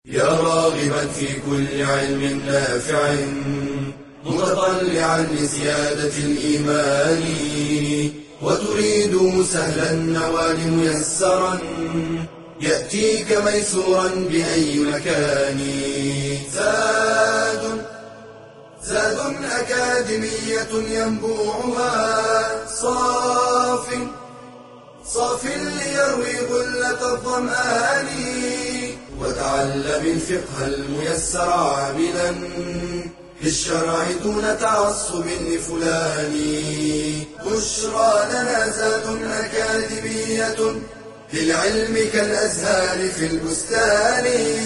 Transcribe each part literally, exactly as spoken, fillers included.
يا راغبا في كل علم نافع متطلعا لزيادة الإيمان وتريد سهلا النوال ميسرا يأتيك ميسورا بأي مكان. زاد زاد أكاديمية ينبوعها صاف صاف ليروي غلة الظمآن وتعلم الفقه الميسر عاملا بالشرع دون تعصب لفلان. بشرى لنا زاد أكاديمية للعلم كالأزهار في البستان.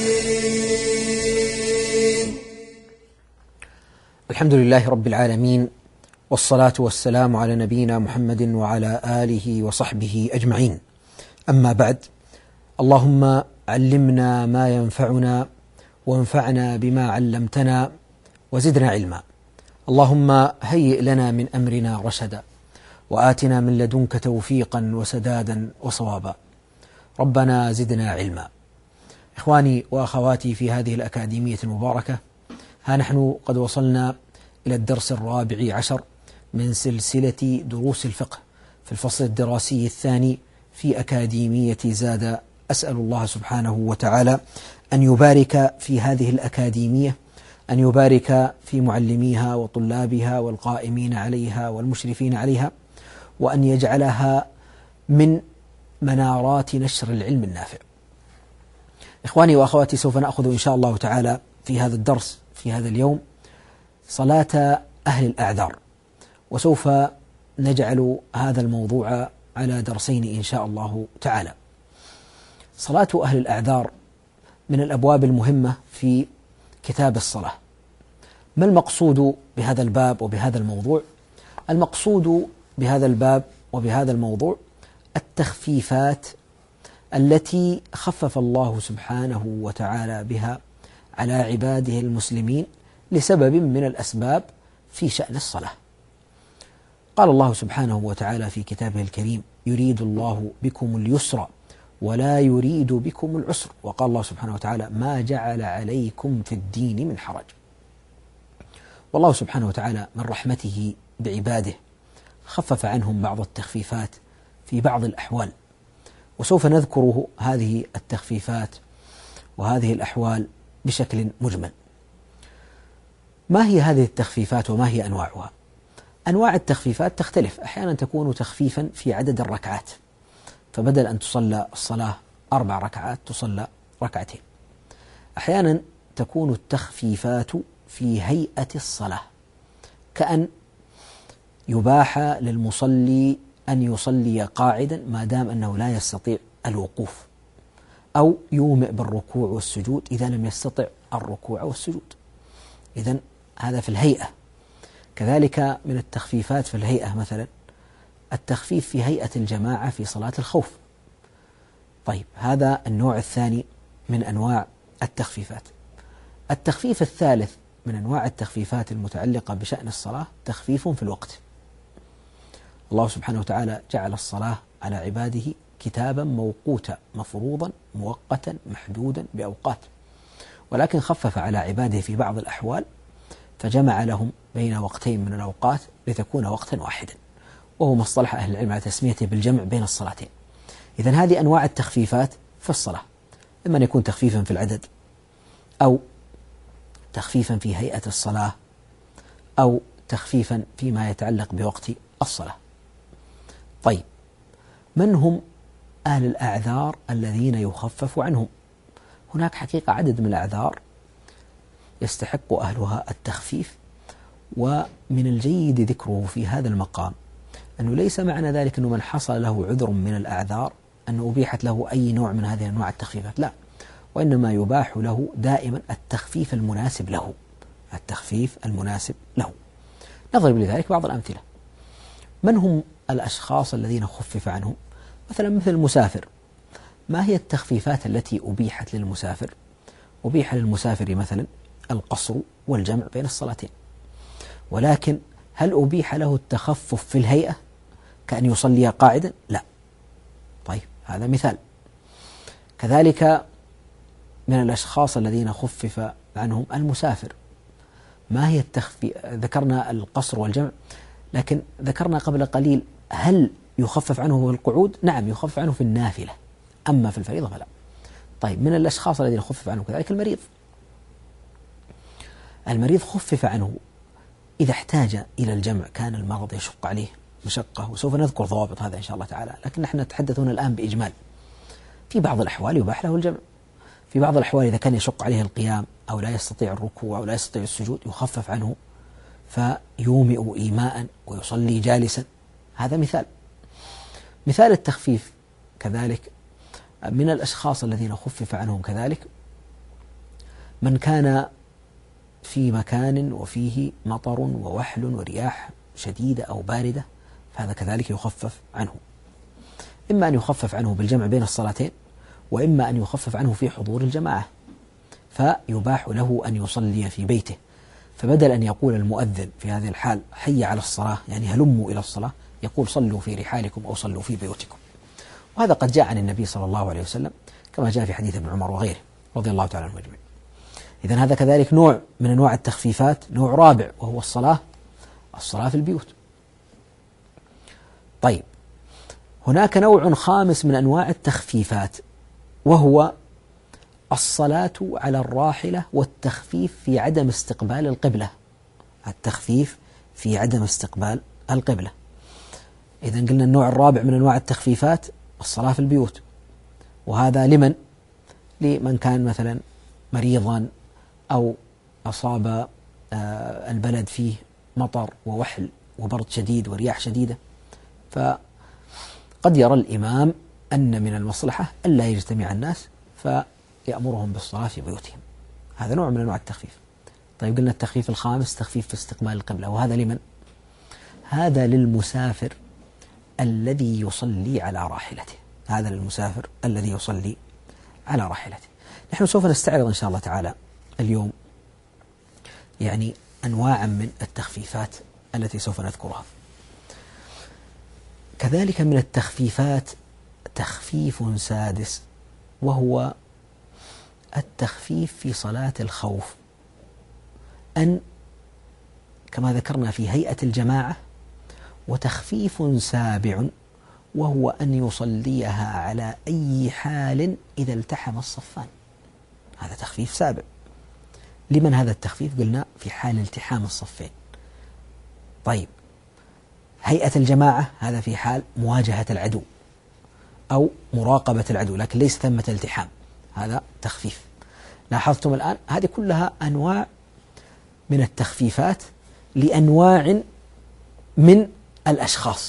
الحمد لله رب العالمين، والصلاة والسلام على نبينا محمد وعلى آله وصحبه أجمعين. أما بعد، اللهم علمنا ما ينفعنا وانفعنا بما علمتنا وزدنا علما. اللهم هيئ لنا من أمرنا رشدا وآتنا من لدنك توفيقا وسدادا وصوابا. ربنا زدنا علما. إخواني وأخواتي في هذه الأكاديمية المباركة، ها نحن قد وصلنا إلى الدرس الرابع عشر من سلسلة دروس الفقه في الفصل الدراسي الثاني في أكاديمية زاد. أسأل الله سبحانه وتعالى أن يبارك في هذه الأكاديمية، أن يبارك في معلميها وطلابها والقائمين عليها والمشرفين عليها، وأن يجعلها من منارات نشر العلم النافع. إخواني وأخواتي، سوف نأخذ إن شاء الله تعالى في هذا الدرس في هذا اليوم صلاة أهل الأعذار، وسوف نجعل هذا الموضوع على درسين إن شاء الله تعالى. صلاة أهل الأعذار من الأبواب المهمة في كتاب الصلاة. ما المقصود بهذا الباب وبهذا الموضوع؟ المقصود بهذا الباب وبهذا الموضوع التخفيفات التي خفف الله سبحانه وتعالى بها على عباده المسلمين لسبب من الأسباب في شأن الصلاة. قال الله سبحانه وتعالى في كتابه الكريم: يريد الله بكم اليسر ولا يريد بكم العسر. وقال الله سبحانه وتعالى: ما جعل عليكم في الدين من حرج. والله سبحانه وتعالى من رحمته بعباده خفف عنهم بعض التخفيفات في بعض الأحوال، وسوف نذكر هذه التخفيفات وهذه الأحوال بشكل مجمل. ما هي هذه التخفيفات وما هي أنواعها؟ أنواع التخفيفات تختلف. أحيانا تكون تخفيفا في عدد الركعات، فبدل أن تصلى الصلاة أربع ركعات تصلى ركعتين. أحيانا تكون التخفيفات في هيئة الصلاة، كأن يباح للمصلي أن يصلي قاعدا ما دام أنه لا يستطيع الوقوف، أو يومئ بالركوع والسجود إذا لم يستطع الركوع والسجود. إذن هذا في الهيئة. كذلك من التخفيفات في الهيئة مثلا التخفيف في هيئة الجماعة في صلاة الخوف. طيب، هذا النوع الثاني من أنواع التخفيفات. التخفيف الثالث من أنواع التخفيفات المتعلقة بشأن الصلاة تخفيف في الوقت. الله سبحانه وتعالى جعل الصلاة على عباده كتابا موقوتا مفروضا مؤقتا محدودا بأوقات، ولكن خفف على عباده في بعض الأحوال فجمع لهم بين وقتين من الأوقات لتكون وقتا واحدا، وهو مصطلح أهل العلم على تسميته بالجمع بين الصلاتين. إذن هذه أنواع التخفيفات في الصلاة، إما أن يكون تخفيفا في العدد، أو تخفيفا في هيئة الصلاة، أو تخفيفا فيما يتعلق بوقت الصلاة. طيب، من هم أهل الأعذار الذين يخفف عنهم؟ هناك حقيقة عدد من الأعذار يستحق أهلها التخفيف، ومن الجيد ذكره في هذا المقام أنه ليس معنى ذلك أنه من حصل له عذر من الأعذار أنه أبيحت له أي نوع من هذه أنواع التخفيفات، لا، وإنما يباح له دائما التخفيف المناسب له التخفيف المناسب له. نضرب لذلك بعض الأمثلة. من هم الأشخاص الذين خفف عنهم؟ مثلا مثل المسافر. ما هي التخفيفات التي أبيحت للمسافر؟ أبيح للمسافر مثلا القصر والجمع بين الصلاتين، ولكن هل أبيح له التخفف في الهيئة كأن يصلي قاعدا؟ لا. طيب، هذا مثال. كذلك من الأشخاص الذين خفف عنهم المسافر. ما هي التخفيف؟ ذكرنا القصر والجمع، لكن ذكرنا قبل قليل هل يخفف عنه في القعود؟ نعم يخفف عنه في النافلة، أما في الفريضة فلا. طيب من الأشخاص الذين خفف عنه كذلك المريض. المريض خفف عنه إذا احتاج إلى الجمع، كان المرض يشق عليه مشقة، وسوف نذكر ضوابط هذا إن شاء الله تعالى، لكن نحن نتحدث هنا الآن بإجمال. في بعض الأحوال يباح له الجمع، في بعض الأحوال إذا كان يشق عليه القيام أو لا يستطيع الركوع أو لا يستطيع السجود يخفف عنه فيومئ إيماء ويصلي جالسا. هذا مثال. مثال التخفيف كذلك من الأشخاص الذين خفف عنهم كذلك من كان في مكان وفيه مطر ووحل ورياح شديدة أو باردة، فهذا كذلك يخفف عنه، إما أن يخفف عنه بالجمع بين الصلاتين، وإما أن يخفف عنه في حضور الجماعة، فيباح له أن يصلي في بيته، فبدل أن يقول المؤذن في هذه الحال حي على الصلاة يعني هلموا إلى الصلاة، يقول صلوا في رحالكم أو صلوا في بيوتكم. وهذا قد جاء عن النبي صلى الله عليه وسلم كما جاء في حديث ابن عمر وغيره رضي الله تعالى عنهم أجمعين. إذن هذا كذلك نوع من أنواع التخفيفات، نوع رابع، وهو الصلاة الصلاة في البيوت. طيب هناك نوع خامس من أنواع التخفيفات، وهو الصلاة على الراحلة والتخفيف في عدم استقبال القبلة. التخفيف في عدم استقبال القبلة. إذن قلنا النوع الرابع من أنواع التخفيفات الصلاة في البيوت، وهذا لمن؟ لمن كان مثلا مريضا أو أصاب البلد فيه مطر ووحل وبرد شديد ورياح شديدة، فقد يرى الإمام أن من المصلحة ألا يجتمع الناس فيأمرهم بالصلاة في بيوتهم. هذا نوع من أنواع التخفيف. طيب قلنا التخفيف الخامس تخفيف في استقبال القبلة، وهذا لمن؟ هذا للمسافر الذي يصلي على راحلته. هذا للمسافر الذي يصلي على راحلته. نحن سوف نستعرض إن شاء الله تعالى اليوم يعني أنواعا من التخفيفات التي سوف نذكرها. كذلك من التخفيفات تخفيف سادس، وهو التخفيف في صلاة الخوف، أن كما ذكرنا في هيئة الجماعة، وتخفيف سابع وهو أن يصليها على أي حال إذا التحم الصفان. هذا تخفيف سابع. لمن هذا التخفيف؟ قلنا في حال التحام الصفين. طيب هيئة الجماعة هذا في حال مواجهة العدو أو مراقبة العدو، لكن ليس ثمة التحام، هذا تخفيف. لاحظتم الآن هذه كلها أنواع من التخفيفات لأنواع من الأشخاص.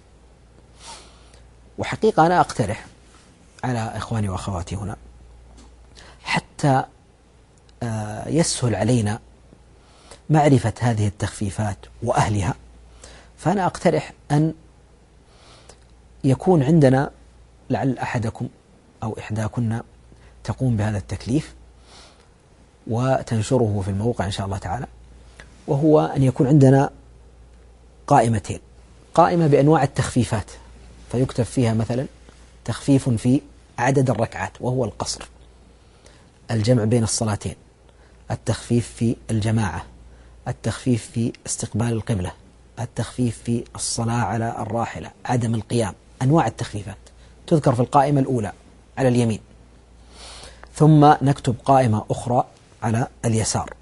وحقيقة أنا أقترح على إخواني وأخواتي هنا حتى يسهل علينا معرفة هذه التخفيفات وأهلها، فأنا أقترح أن يكون عندنا، لعل أحدكم أو إحداكن تقوم بهذا التكليف وتنشره في الموقع إن شاء الله تعالى، وهو أن يكون عندنا قائمتين: قائمة بأنواع التخفيفات فيكتب فيها مثلا تخفيف في عدد الركعات وهو القصر، الجمع بين الصلاتين، التخفيف في الجماعة، التخفيف في استقبال القبلة، التخفيف في الصلاة على الراحلة، عدم القيام. أنواع التخفيفات تذكر في القائمة الأولى على اليمين، ثم نكتب قائمة أخرى على اليسار،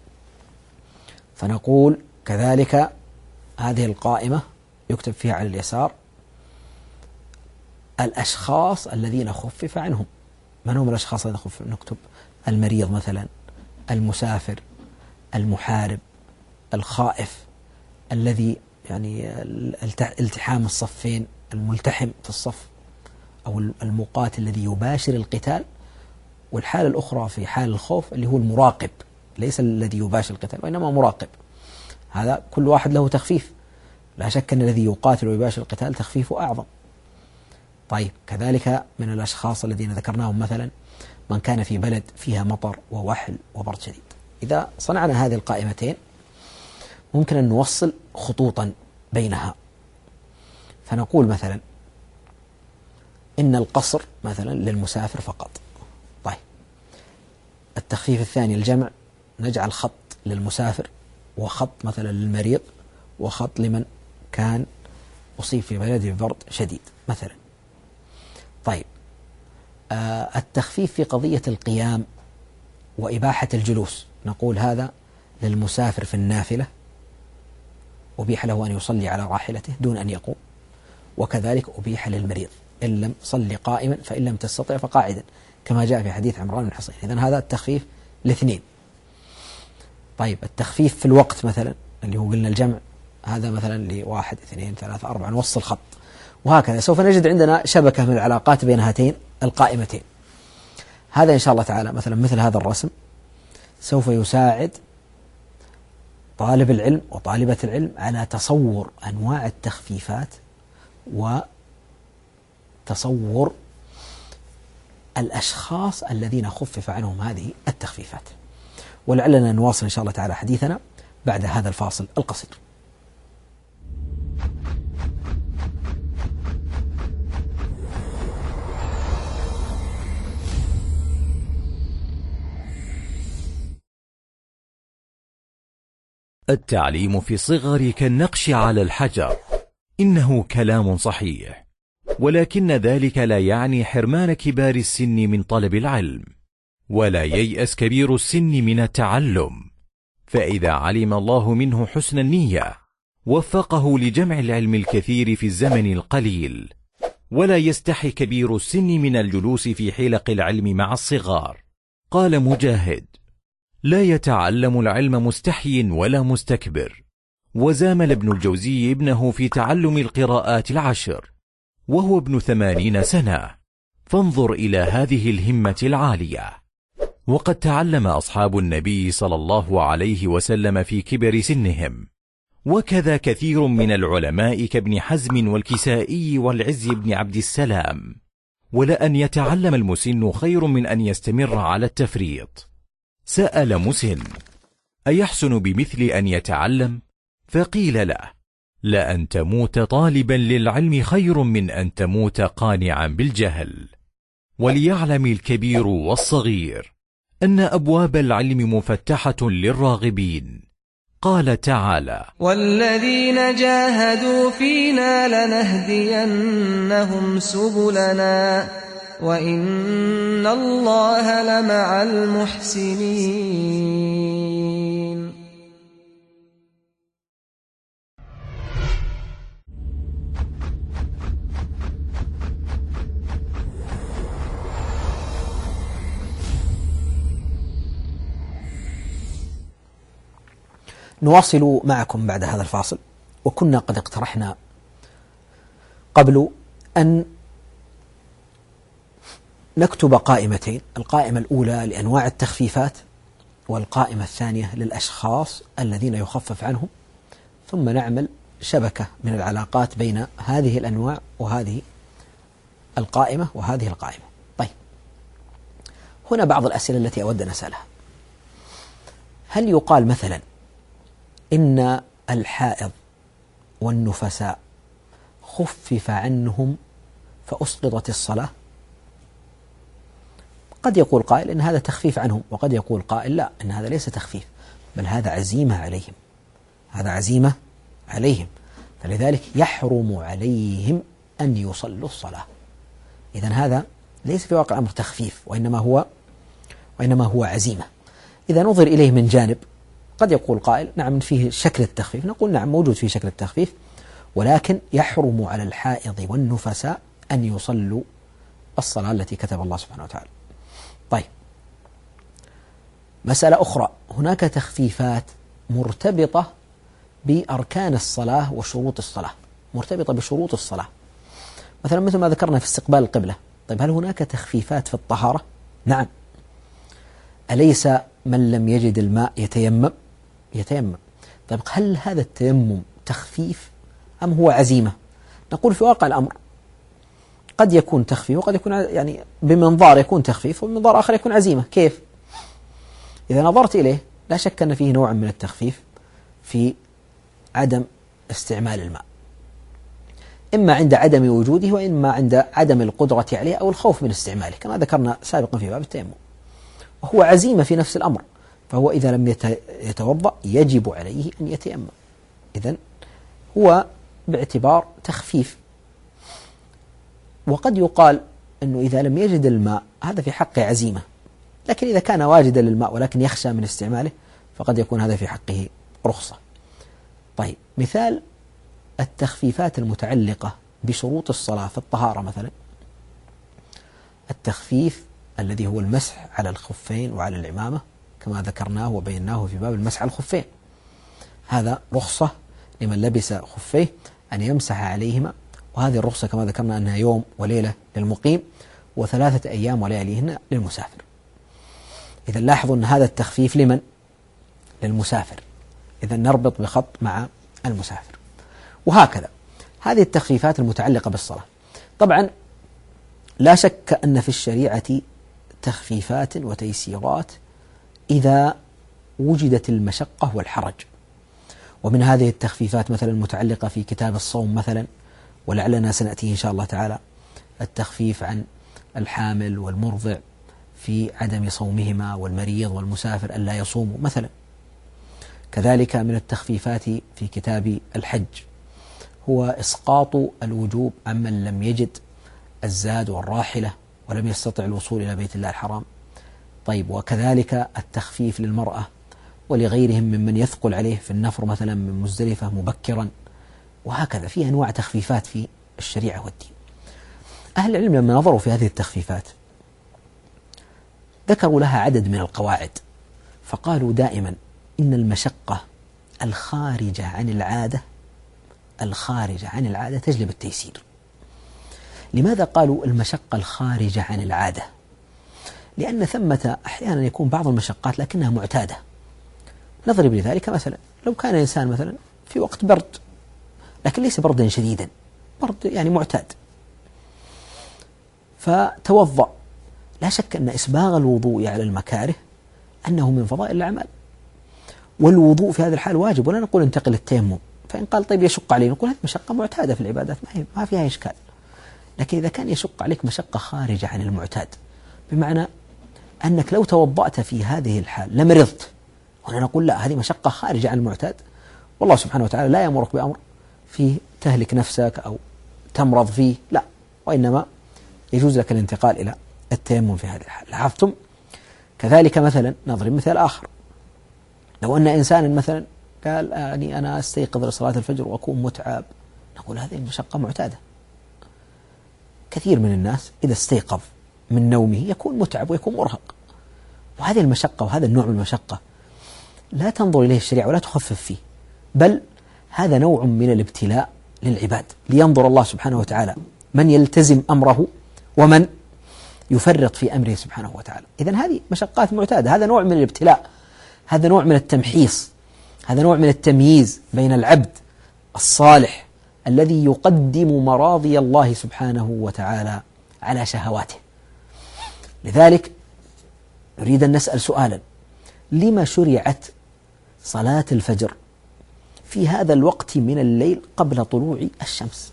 فنقول كذلك هذه القائمة يكتب فيها على اليسار الأشخاص الذين خفف عنهم. من هم الأشخاص الذين خفف؟ نكتب المريض مثلا، المسافر، المحارب، الخائف، الذي يعني التحام الصفين، الملتحم في الصف، أو المقاتل الذي يباشر القتال. والحالة الأخرى في حال الخوف اللي هو المراقب، ليس الذي يباشر القتال وإنما مراقب. هذا كل واحد له تخفيف، لا شك أن الذي يقاتل ويباشر القتال تخفيفه أعظم. طيب كذلك من الأشخاص الذين ذكرناهم مثلا من كان في بلد فيها مطر ووحل وبرد شديد. إذا صنعنا هذه القائمتين ممكن أن نوصل خطوطا بينها، فنقول مثلا إن القصر مثلا للمسافر فقط. طيب التخفيف الثاني الجمع، نجعل خط للمسافر وخط مثلا للمريض وخط لمن كان أصيب في بلده ببرد شديد مثلا. طيب آه التخفيف في قضية القيام وإباحة الجلوس، نقول هذا للمسافر في النافلة أبيح له أن يصلي على راحلته دون أن يقوم، وكذلك أبيح للمريض إن لم صلي قائما فإن لم تستطع فقاعدا، كما جاء في حديث عمران بن حصين. إذن هذا التخفيف الاثنين. طيب التخفيف في الوقت مثلا اللي هو قلنا الجمع، هذا مثلا لواحد اثنين ثلاثة أربعة نوصل خط، وهكذا سوف نجد عندنا شبكة من العلاقات بين هاتين القائمتين. هذا إن شاء الله تعالى مثلا مثل هذا الرسم سوف يساعد طالب العلم وطالبة العلم على تصور أنواع التخفيفات وتصور الأشخاص الذين خفف عنهم هذه التخفيفات. ولعلنا نواصل إن شاء الله تعالى حديثنا بعد هذا الفاصل القصير. التعليم في الصغر كالنقش على الحجر، إنه كلام صحيح، ولكن ذلك لا يعني حرمان كبار السن من طلب العلم، ولا ييأس كبير السن من التعلم، فإذا علم الله منه حسن النية وفقه لجمع العلم الكثير في الزمن القليل. ولا يستحي كبير السن من الجلوس في حلق العلم مع الصغار. قال مجاهد: لا يتعلم العلم مستحي ولا مستكبر. وزامل ابن الجوزي ابنه في تعلم القراءات العشر وهو ابن ثمانين سنة، فانظر إلى هذه الهمة العالية. وقد تعلم أصحاب النبي صلى الله عليه وسلم في كبر سنهم، وكذا كثير من العلماء كابن حزم والكسائي والعز بن عبد السلام. ولأن يتعلم المسن خير من أن يستمر على التفريط. سأل مسن: أيحسن بمثل أن يتعلم؟ فقيل له: لأن تموت طالبا للعلم خير من أن تموت قانعا بالجهل. وليعلم الكبير والصغير أن أبواب العلم مفتحة للراغبين. قال تعالى: والذين جاهدوا فينا لنهدينهم سبلنا وإن الله لمع المحسنين. نواصل معكم بعد هذا الفاصل. وكنا قد اقترحنا قبل أن نكتب قائمتين، القائمة الأولى لأنواع التخفيفات، والقائمة الثانية للأشخاص الذين يخفف عنهم، ثم نعمل شبكة من العلاقات بين هذه الأنواع وهذه القائمة وهذه القائمة. طيب، هنا بعض الأسئلة التي أود أن أسألها. هل يقال مثلا إن الحائض والنفساء خفف عنهم فأسقطت الصلاة؟ قد يقول قائل إن هذا تخفيف عنهم، وقد يقول قائل لا، إن هذا ليس تخفيف، بل هذا عزيمة عليهم، هذا عزيمة عليهم، فلذلك يحرم عليهم أن يصلوا الصلاة. إذن هذا ليس في واقع الأمر تخفيف، وإنما هو وإنما هو عزيمة. إذا نظر إليه من جانب، قد يقول قائل نعم فيه شكل التخفيف، نقول نعم موجود فيه شكل التخفيف، ولكن يحرم على الحائض والنفساء أن يصلوا الصلاة التي كتب الله سبحانه وتعالى. طيب، مسألة أخرى، هناك تخفيفات مرتبطة بأركان الصلاة وشروط الصلاة، مرتبطة بشروط الصلاة، مثلا مثل ما ذكرنا في استقبال القبلة. طيب، هل هناك تخفيفات في الطهارة؟ نعم. أليس من لم يجد الماء يتيمم؟ يتيمم. طيب، هل هذا التيمم تخفيف أم هو عزيمة؟ نقول في واقع الأمر قد يكون تخفيف، وقد يكون يعني بمنظار يكون تخفيف، وبمنظار آخر يكون عزيمة. كيف؟ إذا نظرت إليه لا شك أن فيه نوع من التخفيف في عدم استعمال الماء، إما عند عدم وجوده، وإما عند عدم القدرة عليه أو الخوف من استعماله، كما ذكرنا سابقا في باب التيمم. وهو عزيمة في نفس الأمر، فهو إذا لم يتوضأ يجب عليه أن يتيمم. إذن هو باعتبار تخفيف. وقد يقال أنه إذا لم يجد الماء هذا في حقه عزيمة، لكن إذا كان واجدا للماء ولكن يخشى من استعماله فقد يكون هذا في حقه رخصة. طيب، مثال التخفيفات المتعلقة بشروط الصلاة في الطهارة مثلا، التخفيف الذي هو المسح على الخفين وعلى العمامة كما ذكرناه وبيناه في باب المسح على الخفين، هذا رخصة لمن لبس خفيه أن يمسح عليهما، وهذه الرخصة كما ذكرنا أنها يوم وليلة للمقيم وثلاثة أيام ولياليهن للمسافر. إذا لاحظوا أن هذا التخفيف لمن؟ للمسافر، إذا نربط بخط مع المسافر. وهكذا هذه التخفيفات المتعلقة بالصلاة. طبعا لا شك أن في الشريعة تخفيفات وتيسيرات إذا وجدت المشقة والحرج، ومن هذه التخفيفات مثلا المتعلقة في كتاب الصوم مثلا، ولعلنا سنأتيه إن شاء الله تعالى، التخفيف عن الحامل والمرضع في عدم صومهما، والمريض والمسافر ألا يصوموا مثلا. كذلك من التخفيفات في كتاب الحج هو إسقاط الوجوب عمن لم يجد الزاد والراحلة ولم يستطع الوصول إلى بيت الله الحرام. طيب، وكذلك التخفيف للمرأة ولغيرهم ممن يثقل عليه في النفر مثلا من مزدلفة مبكرا، وهكذا في أنواع تخفيفات في الشريعة والدين. أهل العلم لما نظروا في هذه التخفيفات ذكروا لها عدد من القواعد، فقالوا دائما إن المشقة الخارجة عن العادة الخارجة عن العادة تجلب التيسير. لماذا قالوا المشقة الخارجة عن العادة؟ لأن ثمة أحيانا يكون بعض المشقات لكنها معتادة. نضرب لذلك مثلا، لو كان إنسان مثلا في وقت برد لكن ليس بردا شديدا، برد يعني معتاد، فتوضأ، لا شك أن إسباغ الوضوء على المكاره أنه من فضائل الأعمال، والوضوء في هذه الحال واجب، ولا نقول انتقل التيمم. فإن قال طيب يشق عليه، نقول هذه مشقة معتادة في العبادات ما فيها إشكال. لكن إذا كان يشق عليك مشقة خارجة عن المعتاد، بمعنى أنك لو توضأت في هذه الحال لمرضت، هنا نقول لا، هذه مشقة خارجة عن المعتاد، والله سبحانه وتعالى لا يأمرك بأمر فيه تهلك نفسك أو تمرض فيه، لا، وإنما يجوز لك الانتقال إلى التيمم في هذه الحال. لاحظتم؟ كذلك مثلا نضرب مثال آخر، لو أن إنسانا مثلا قال يعني أنا أستيقظ لصلاة الفجر وأكون متعب، نقول هذه المشقة معتادة. كثير من الناس إذا استيقظ من نومه يكون متعب ويكون مرهق، وهذه المشقة وهذا النوع من المشقة لا تنظر إليه الشريعة ولا تخفف فيه، بل هذا نوع من الابتلاء للعباد، لينظر الله سبحانه وتعالى من يلتزم أمره ومن يفرط في أمره سبحانه وتعالى. إذن هذه مشقات معتادة، هذا نوع من الابتلاء، هذا نوع من التمحيص، هذا نوع من التمييز بين العبد الصالح الذي يقدم مراضي الله سبحانه وتعالى على شهواته. لذلك نريد أن نسأل سؤالا: لما شرعت صلاة الفجر في هذا الوقت من الليل قبل طلوع الشمس؟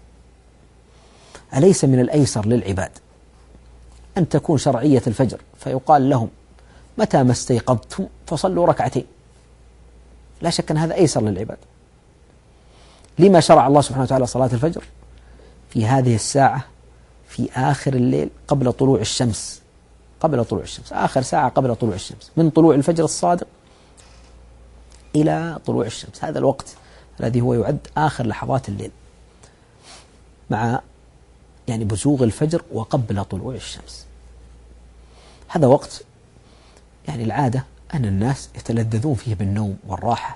أليس من الأيسر للعباد أن تكون شرعية الفجر فيقال لهم متى ما استيقظتم فصلوا ركعتين؟ لا شك أن هذا أيسر للعباد. لما شرع الله سبحانه وتعالى صلاة الفجر في هذه الساعة في آخر الليل قبل طلوع الشمس؟ قبل طلوع الشمس، آخر ساعة قبل طلوع الشمس، من طلوع الفجر الصادق إلى طلوع الشمس، هذا الوقت الذي هو يعد آخر لحظات الليل مع يعني بزوغ الفجر وقبل طلوع الشمس. هذا وقت يعني العادة أن الناس يتلذذون فيه بالنوم والراحة،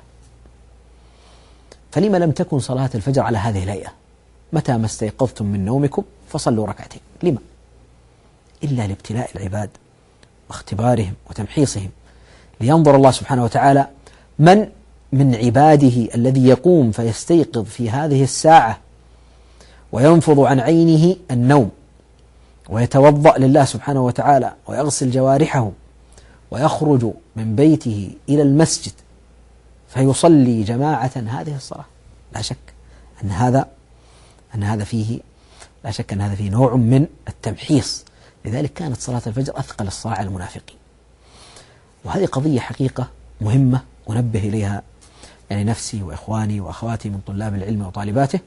فلما لم تكن صلاة الفجر على هذه الهيئة؟ متى ما استيقظتم من نومكم فصلوا ركعتين. لما؟ إلا لابتلاء العباد واختبارهم وتمحيصهم، لينظر الله سبحانه وتعالى من من عباده الذي يقوم فيستيقظ في هذه الساعة وينفض عن عينه النوم ويتوضأ لله سبحانه وتعالى ويغسل جوارحه ويخرج من بيته إلى المسجد فيصلي جماعة هذه الصلاة. لا شك أن هذا أن هذا فيه لا شك أن هذا فيه نوع من التمحيص. لذلك كانت صلاة الفجر أثقل الصلاة على المنافقين. وهذه قضية حقيقة مهمة أنبه إليها يعني نفسي وإخواني وأخواتي من طلاب العلم وطالباته،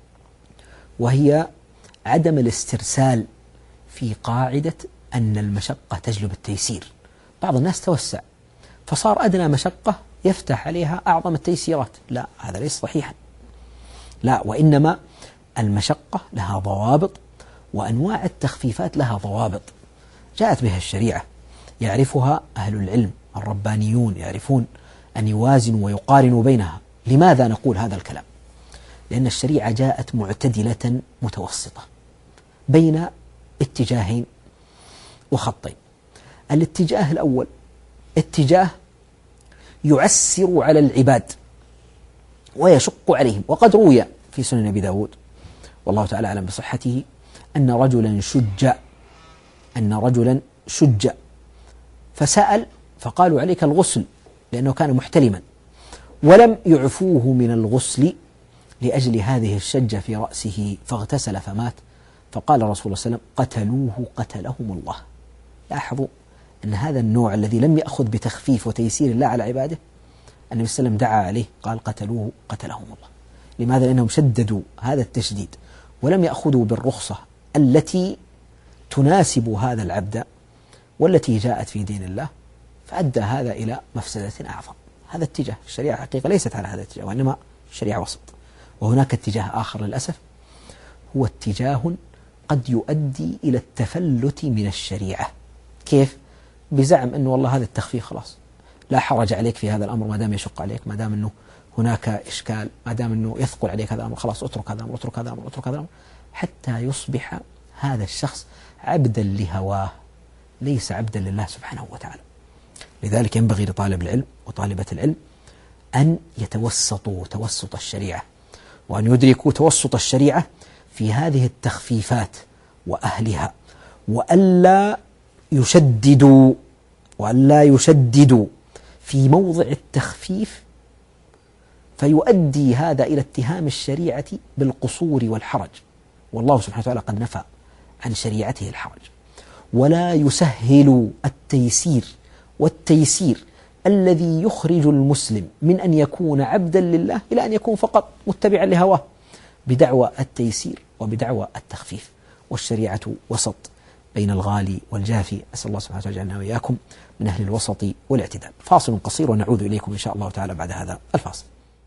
وهي عدم الاسترسال في قاعدة أن المشقة تجلب التيسير. بعض الناس توسع فصار أدنى مشقة يفتح عليها أعظم التيسيرات. لا، هذا ليس صحيحا. لا، وإنما المشقة لها ضوابط، وأنواع التخفيفات لها ضوابط جاءت بها الشريعة يعرفها أهل العلم الربانيون، يعرفون أن يوازنوا ويقارنوا بينها. لماذا نقول هذا الكلام؟ لأن الشريعة جاءت معتدلة متوسطة بين اتجاهين وخطين. الاتجاه الأول اتجاه يعسر على العباد ويشق عليهم، وقد روي في سنن أبي داود والله تعالى أعلم بصحته أن رجلا شج أن رجلا شج فسأل فقالوا عليك الغسل لأنه كان محتلما، ولم يعفوه من الغسل لأجل هذه الشجة في رأسه فاغتسل فمات. فقال رسول الله صلى الله عليه وسلم قتلوه قتلهم الله. لاحظوا أن هذا النوع الذي لم يأخذ بتخفيف وتيسير الله على عباده، النبي صلى الله عليه وسلم دعا عليه قال قتلوه قتلهم الله. لماذا؟ لأنهم شددوا هذا التشديد ولم يأخذوا بالرخصة التي تناسب هذا العبد والتي جاءت في دين الله، فأدى هذا إلى مفسدة أعظم. هذا اتجاه الشريعة حقيقة ليست على هذا الاتجاه، وإنما الشريعة وسط. وهناك اتجاه آخر للأسف هو اتجاه قد يؤدي إلى التفلت من الشريعة. كيف؟ بزعم أنه والله هذا التخفيف خلاص لا حرج عليك في هذا الأمر، ما دام يشق عليك، ما دام أنه هناك إشكال، ما دام أنه يثقل عليك هذا الأمر، خلاص اترك هذا الأمر اترك هذا الأمر اترك هذا الأمر، حتى يصبح هذا الشخص عبدا لهواه ليس عبدا لله سبحانه وتعالى. لذلك ينبغي لطالب العلم وطالبة العلم أن يتوسطوا توسط الشريعة، وأن يدركوا توسط الشريعة في هذه التخفيفات وأهلها، وألا يشددوا وألا يشددوا في موضع التخفيف فيؤدي هذا إلى اتهام الشريعة بالقصور والحرج، والله سبحانه وتعالى قد نفى عن شريعته الحرج. ولا يسهل التيسير والتيسير الذي يخرج المسلم من أن يكون عبدا لله إلى أن يكون فقط متبعا لهواه بدعوى التيسير وبدعوى التخفيف. والشريعة وسط بين الغالي والجافي. أسأل الله سبحانه وتعالى أن وإياكم من أهل الوسط والاعتدال. فاصل قصير ونعود إليكم إن شاء الله تعالى بعد هذا الفاصل.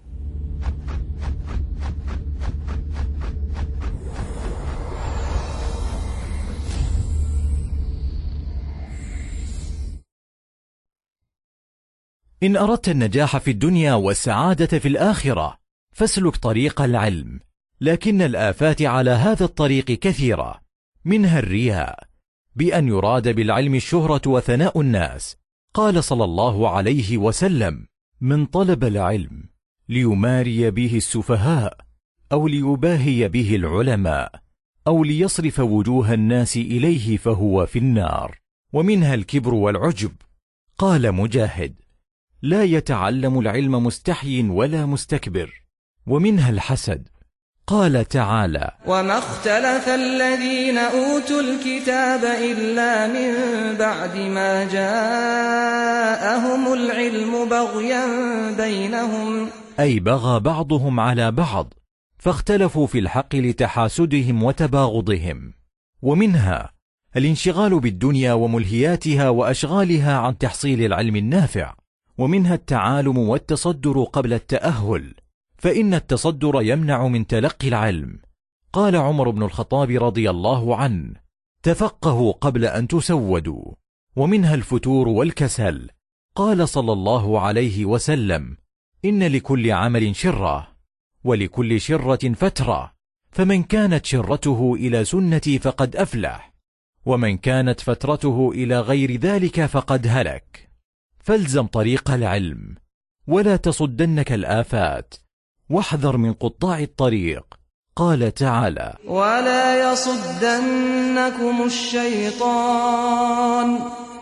إن أردت النجاح في الدنيا والسعادة في الآخرة فاسلك طريق العلم، لكن الآفات على هذا الطريق كثيرة، منها الرياء بأن يراد بالعلم الشهرة وثناء الناس. قال صلى الله عليه وسلم: من طلب العلم ليماري به السفهاء أو ليباهي به العلماء أو ليصرف وجوه الناس إليه فهو في النار. ومنها الكبر والعجب. قال مجاهد: لا يتعلم العلم مستحي ولا مستكبر. ومنها الحسد. قال تعالى: وما اختلف الذين أوتوا الكتاب إلا من بعد ما جاءهم العلم بغيا بينهم، أي بغى بعضهم على بعض فاختلفوا في الحق لتحاسدهم وتباغضهم. ومنها الانشغال بالدنيا وملهياتها وأشغالها عن تحصيل العلم النافع. ومنها التعالم والتصدر قبل التأهل، فإن التصدر يمنع من تلقي العلم. قال عمر بن الخطاب رضي الله عنه: تفقهوا قبل أن تسودوا. ومنها الفتور والكسل. قال صلى الله عليه وسلم: إن لكل عمل شرة ولكل شرة فترة، فمن كانت شرته إلى سنتي فقد أفلح، ومن كانت فترته إلى غير ذلك فقد هلك. فالزم طريق العلم ولا تصدنك الآفات، واحذر من قطاع الطريق. قال تعالى: ولا يصدنكم الشيطان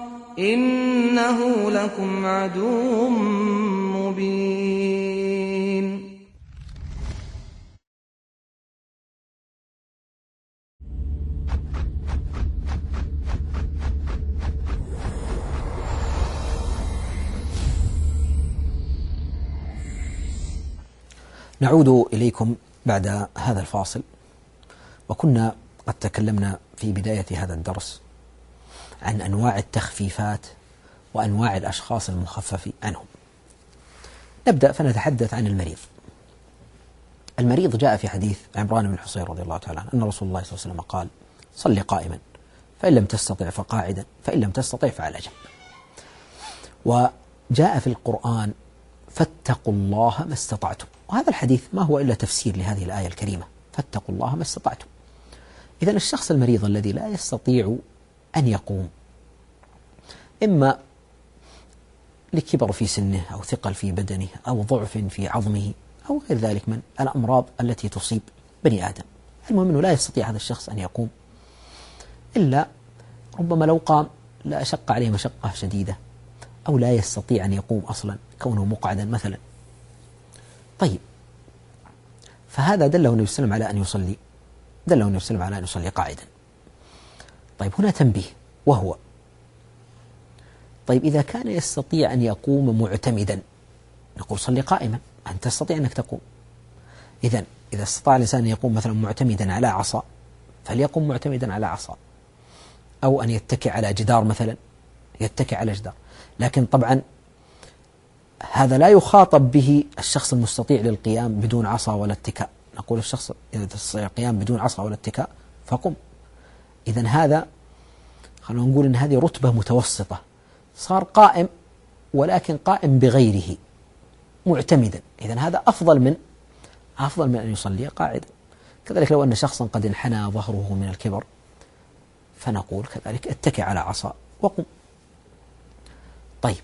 إنه لكم عدو مبين. نعود إليكم بعد هذا الفاصل، وكنا قد تكلمنا في بداية هذا الدرس عن أنواع التخفيفات وأنواع الأشخاص المخفف عنهم. نبدأ فنتحدث عن المريض. المريض جاء في حديث عمران بن حصين رضي الله تعالى عنه أن رسول الله صلى الله عليه وسلم قال: صل قائما، فإن لم تستطع فقاعدا، فإن لم تستطع فعلى جنب. وجاء في القرآن: فاتقوا الله ما استطعتم. وهذا الحديث ما هو إلا تفسير لهذه الآية الكريمة: فاتقوا الله ما استطعتم. إذن الشخص المريض الذي لا يستطيع أن يقوم، إما لكبر في سنه أو ثقل في بدنه أو ضعف في عظمه أو غير ذلك من الأمراض التي تصيب بني آدم، المهم أنه لا يستطيع هذا الشخص أن يقوم، إلا ربما لو قام لا أشق عليه مشقة شديدة، أو لا يستطيع أن يقوم أصلا كونه مقعدا مثلا. طيب، فهذا دله النبي صلى الله عليه وسلم على أن يصلي دله النبي صلى الله عليه وسلم على أن يصلي قاعدا. طيب، هنا تنبيه، وهو: طيب إذا كان يستطيع أن يقوم معتمدا نقول صلي قائما، أنت تستطيع أنك تقوم. إذن إذا استطاع الإنسان أن يقوم مثلا معتمدا على عصا فليقوم معتمدا على عصا، أو أن يتكئ على جدار مثلا يتكئ على جدار. لكن طبعا هذا لا يخاطب به الشخص المستطيع للقيام بدون عصا ولا اتكاء، نقول الشخص إذا تستطيع القيام بدون عصا ولا اتكاء فقم. إذن هذا خلونا نقول أن هذه رتبة متوسطة، صار قائم ولكن قائم بغيره معتمدا، إذن هذا أفضل من أفضل من أن يصلي قاعدا. كذلك لو أن شخصا قد انحنى ظهره من الكبر فنقول كذلك اتكئ على عصا وقم. طيب،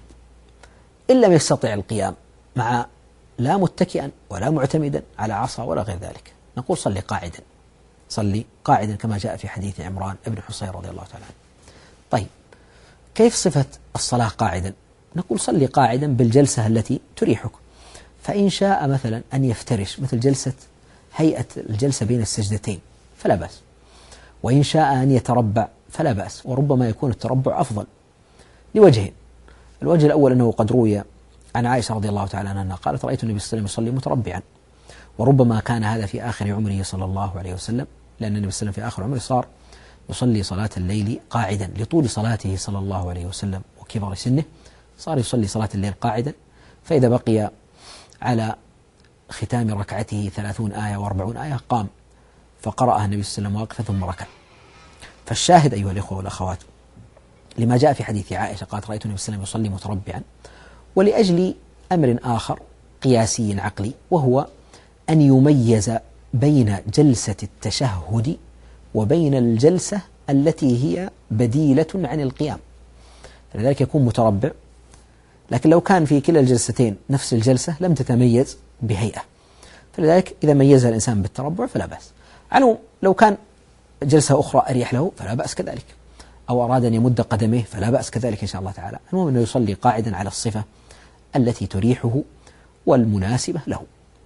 إن لم يستطع القيام مع لا متكئا ولا معتمدا على عصا ولا غير ذلك نقول صلي قاعدا، صلي قاعدا كما جاء في حديث عمران بن حصين رضي الله تعالى عنه. طيب، كيف صفة الصلاة قاعدا؟ نقول صلي قاعدا بالجلسة التي تريحك، فإن شاء مثلا أن يفترش مثل جلسة هيئة الجلسة بين السجدتين فلا بأس، وإن شاء أن يتربع فلا بأس، وربما يكون التربع أفضل لوجهين. الوجه الأول أنه قد روي عن عائشة رضي الله تعالى عنها قالت: رأيت النبي صلى الله عليه وسلم يصلي متربعا، وربما كان هذا في آخر عمره صلى الله عليه وسلم، لأن النبي صلى الله عليه وسلم في آخر عمره صار يصلي صلاة الليل قاعدا لطول صلاته صلى الله عليه وسلم وكبر سنه، صار يصلي صلاة الليل قاعدا، فإذا بقي على ختام ركعته ثلاثون آية وأربعون آية قام فقرأها النبي صلى الله عليه وسلم واقفا ثم ركع. فالشاهد أيها الإخوة والأخوات لما جاء في حديث عائشة قالت: رأيت النبي صلى الله عليه وسلم يصلي متربعا، ولأجل أمر آخر قياسي عقلي، وهو أن يميز بين جلسة التشهد وبين الجلسة التي هي بديلة عن القيام، فلذلك يكون متربع. لكن لو كان في كلا الجلستين نفس الجلسة لم تتميز بهيئة، فلذلك إذا ميزها الإنسان بالتربع فلا بأس. على لو كان جلسة أخرى أريح له فلا بأس كذلك، أو أراد أن يمد قدميه فلا بأس كذلك إن شاء الله تعالى. المهم أنه يصلي قاعدا على الصفة التي تريحه والمناسبة له.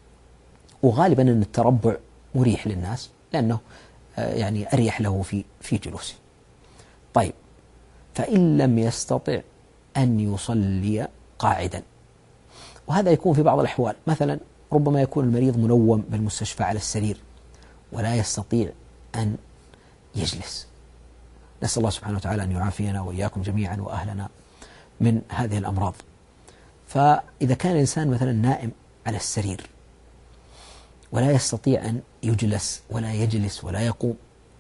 وغالبا أن التربع مريح للناس لأنه يعني أريح له في في جلوسه. طيب، فإن لم يستطع أن يصلي قاعدا، وهذا يكون في بعض الأحوال، مثلا ربما يكون المريض منوم بالمستشفى على السرير ولا يستطيع أن يجلس، نسأل الله سبحانه وتعالى أن يعافينا وإياكم جميعا وأهلنا من هذه الأمراض. فإذا كان الإنسان مثلا نائم على السرير ولا يستطيع أن يجلس ولا يجلس ولا يقوم،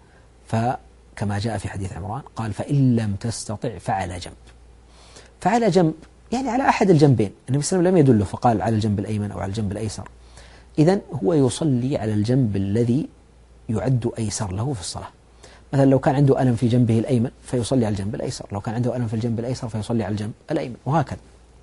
فكما جاء في حديث عمران قال: فإن لم تستطع فعلى جنب. فعلى جنب يعني على أحد الجنبين، النبي صلى الله عليه وسلم لم يدله فقال على الجنب الأيمن أو على الجنب الأيسر، إذن هو يصلي على الجنب الذي يعد أيسر له في الصلاة. مثلا لو كان عنده ألم في جنبه الأيمن فيصلي على الجنب الأيسر، لو كان عنده ألم في الجنب الأيسر فيصلي على الجنب الأيمن، وهكذا.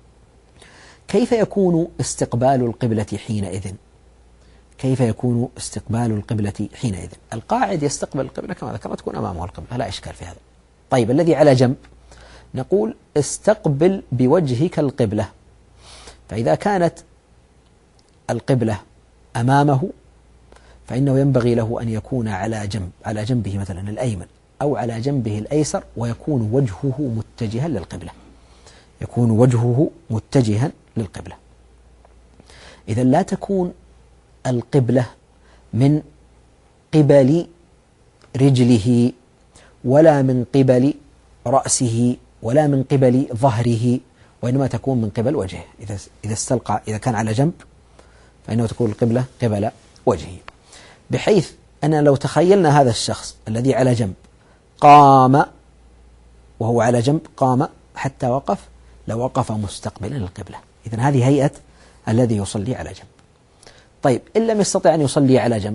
كيف يكون استقبال القبلة حينئذ؟ كيف يكون استقبال القبلة حينئذ؟ القاعد يستقبل القبلة كما ذكرت، تكون أمامه القبلة لا إشكال في هذا. طيب، الذي على جنب نقول استقبل بوجهك القبلة، فإذا كانت القبلة أمامه فإنه ينبغي له أن يكون على جنب على جنبه مثلا الأيمن أو على جنبه الأيسر، ويكون وجهه متجها للقبلة، يكون وجهه متجها للقبلة. إذا لا تكون القبلة من قبل رجله ولا من قبل رأسه ولا من قبل ظهره، وإنما تكون من قبل وجهه. إذا إذا استلقى إذا كان على جنب فإنه تكون القبلة قبل وجهه، بحيث أن لو تخيلنا هذا الشخص الذي على جنب قام وهو على جنب قام حتى وقف، لو وقف مستقبلا القبلة. إذن هذه هيئة الذي يصلي على جنب. طيب إن لم يستطع أن يصلي على جنب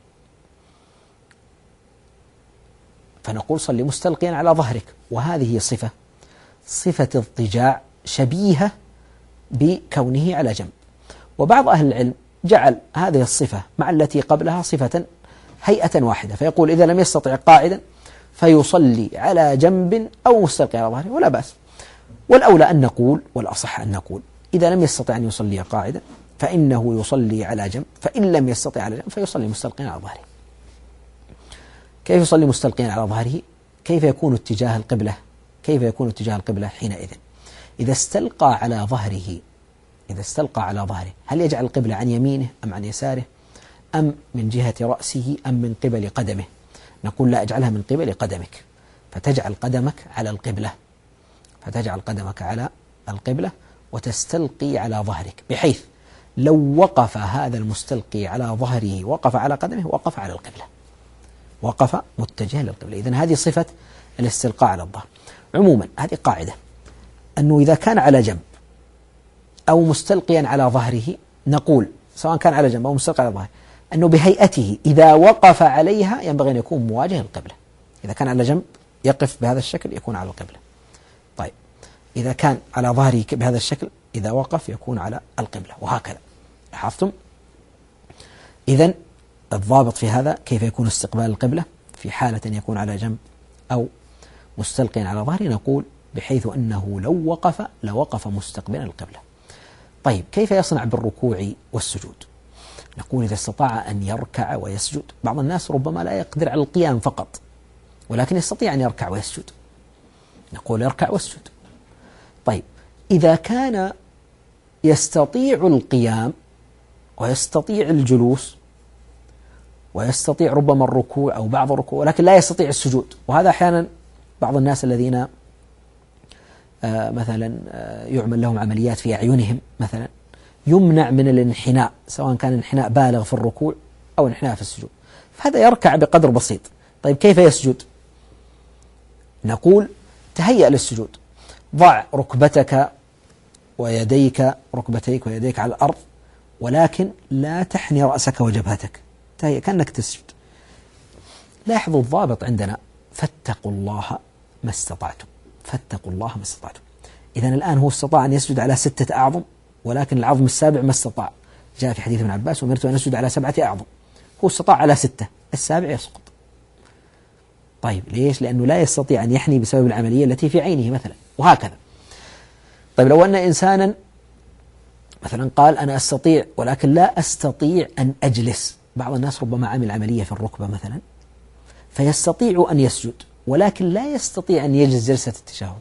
فنقول صلي مستلقيا على ظهرك، وهذه صفة صفة اضطجاع شبيهة بكونه على جنب. وبعض أهل العلم جعل هذه الصفة مع التي قبلها صفة هيئة واحدة، فيقول إذا لم يستطع قاعدا فيصلي على جنب أو مستلقي على ظهره ولا بأس. والأولى أن نقول والأصح أن نقول إذا لم يستطع أن يصلي قاعدا فإنه يصلي على جنب، فإن لم يستطع على جنب فيصلي مستلقيا على ظهره. كيف يصلي مستلقيا على ظهره؟ كيف يكون اتجاه القبلة؟ كيف يكون اتجاه القبلة حينئذ؟ إذا استلقى على ظهره إذا استلقى على ظهره هل يجعل القبلة عن يمينه أم عن يساره أم من جهة رأسه أم من قبل قدمه؟ نقول لا، اجعلها من قبل قدمك، فتجعل قدمك على القبلة فتجعل قدمك على القبلة وتستلقي على ظهرك، بحيث لو وقف هذا المستلقي على ظهره وقف على قدمه وقف على القبلة، وقف متجها للقبلة. إذن هذه صفة الاستلقاء على الظهر. عموما هذه قاعدة أنه إذا كان على جنب أو مستلقيا على ظهره، نقول سواء كان على جنب أو مستلقيا على ظهره أنه بهيئته إذا وقف عليها ينبغي أن يكون مواجه القبلة. إذا كان على جنب يقف بهذا الشكل يكون على القبلة. طيب إذا كان على ظهره بهذا الشكل إذا وقف يكون على القبلة، وهكذا. لاحظتم؟ إذن الضابط في هذا كيف يكون استقبال القبلة في حالة أن يكون على جنب أو مستلقيا على ظهره، نقول بحيث أنه لو وقف لوقف مستقبلا القبلة. طيب كيف يصنع بالركوع والسجود؟ نقول إذا استطاع أن يركع ويسجد. بعض الناس ربما لا يقدر على القيام فقط ولكن يستطيع أن يركع ويسجد، نقول يركع ويسجد. طيب إذا كان يستطيع القيام ويستطيع الجلوس ويستطيع ربما الركوع أو بعض الركوع ولكن لا يستطيع السجود، وهذا أحيانا بعض الناس الذين آه مثلا آه يعمل لهم عمليات في أعينهم مثلا يمنع من الانحناء، سواء كان انحناء بالغ في الركوع أو انحناء في السجود، فهذا يركع بقدر بسيط. طيب كيف يسجد؟ نقول تهيأ للسجود، ضع ركبتك ويديك ركبتيك ويديك على الأرض ولكن لا تحني رأسك وجبهتك، تهيأ كأنك تسجد. لاحظوا الضابط عندنا فاتقوا الله ما استطعتم، فاتقوا الله ما استطعتم. إذن الآن هو استطاع أن يسجد على ستة أعظم ولكن العظم السابع ما استطاع، جاء في حديث ابن عباس وأمرت أن أسجد على سبعة أعظم، هو استطاع على ستة، السابع يسقط. طيب ليش؟ لأنه لا يستطيع أن يحني بسبب العملية التي في عينه مثلا، وهكذا. طيب لو أن إنسانا مثلا قال أنا أستطيع ولكن لا أستطيع أن أجلس، بعض الناس ربما عمل عملية في الركبة مثلا فيستطيع أن يسجد ولكن لا يستطيع أن يجلس جلسة التشهد،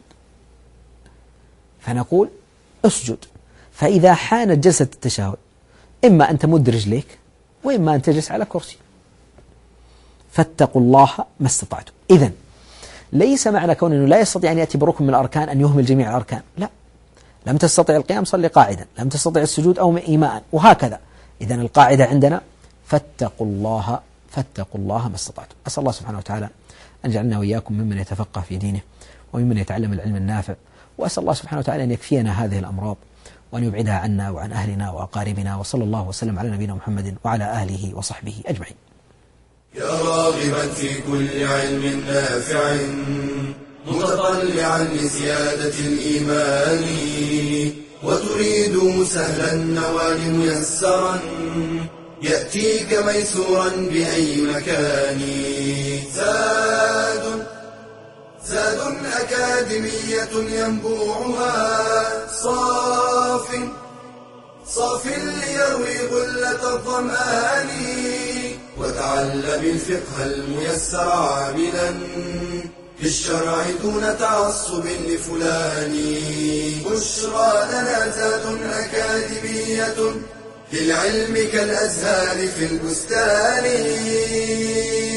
فنقول اسجد. فإذا حانت جلسة التشهد إما أن تمد رجليك وإما أن تجلس على كرسي. فاتقوا الله ما استطعتم. إذن ليس معنى كونه لا يستطيع أن يأتي بركن من الأركان أن يهمل جميع الأركان، لا، لم تستطع القيام صلي قاعدا، لم تستطع السجود أو إيماء، وهكذا. إذن القاعدة عندنا فاتقوا الله فاتقوا الله ما استطعتم. أسأل الله سبحانه وتعالى أن يجعلنا وإياكم ممن يتفقه في دينه وممن يتعلم العلم النافع، وأسأل الله سبحانه وتعالى أن يكفينا هذه الأمراض وأن يبعدها عنا وعن أهلنا وأقاربنا، وصلى الله وسلم على نبينا محمد وعلى آله وصحبه أجمعين. يا راغبا في كل علم نافع متطلعا لزيادة الإيمان وتريد سهلا النوال ميسرا يأتيك ميسورا بأي مكان. زاد زاد أكاديمية ينبوعها صاف صاف ليروي غلة الظمآن وتعلم الفقه الميسر عاملا في الشرع دون تعصب لفلان. بشرى لنا زاد أكاديمية للعلم كالأزهار في البستان.